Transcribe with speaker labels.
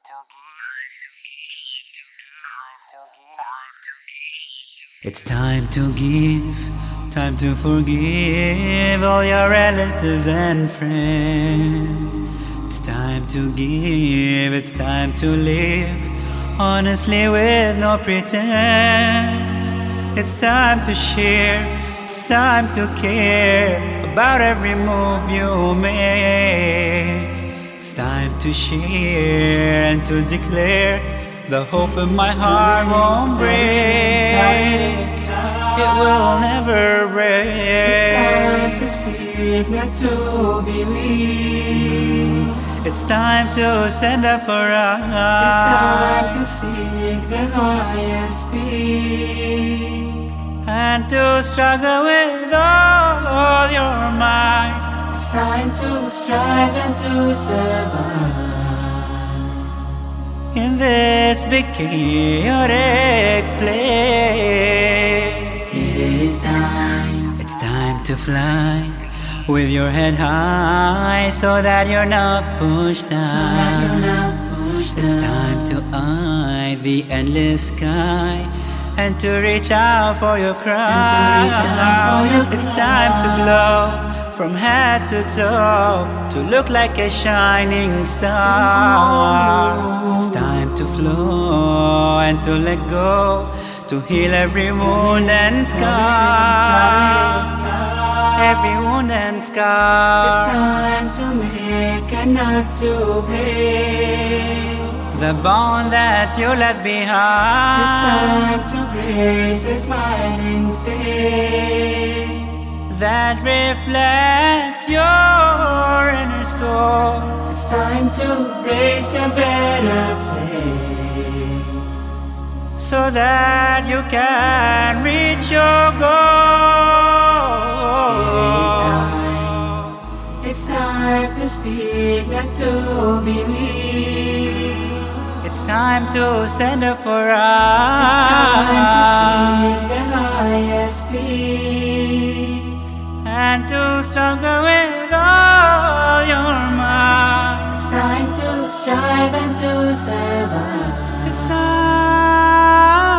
Speaker 1: It's time to give, time to forgive all your relatives and friends. It's time to give, it's time to live honestly with no pretense. It's time to share, it's time to care about every move you make. It's time to share and to declare the hope in my heart won't break. It will never break.
Speaker 2: It's time to speak, not to be weak.
Speaker 1: It's time to stand up for us.
Speaker 2: It's time to seek the highest peak,
Speaker 1: and to struggle with all your might.
Speaker 2: It's time to strive and to survive
Speaker 1: in this big chaotic place.
Speaker 2: It is time.
Speaker 1: It's time to fly with your head high so that you're not pushed down. It's time to eye the endless sky and to reach out for your crown. It's time to glow from head to toe, to look like a shining star. It's time to flow and to let go, to heal every wound and scar. Every wound and scar.
Speaker 2: It's time to make and not to break
Speaker 1: the bond that you left behind.
Speaker 2: It's time to grace a smiling face
Speaker 1: that reflects your inner soul.
Speaker 2: It's time to embrace a better place
Speaker 1: so that you can reach your goal.
Speaker 2: It's time to speak, not to be weak.
Speaker 1: It's time to stand up for us.
Speaker 2: It's time to seek the highest peak
Speaker 1: and to struggle with all your might.
Speaker 2: It's time to strive and to survive.
Speaker 1: It's time.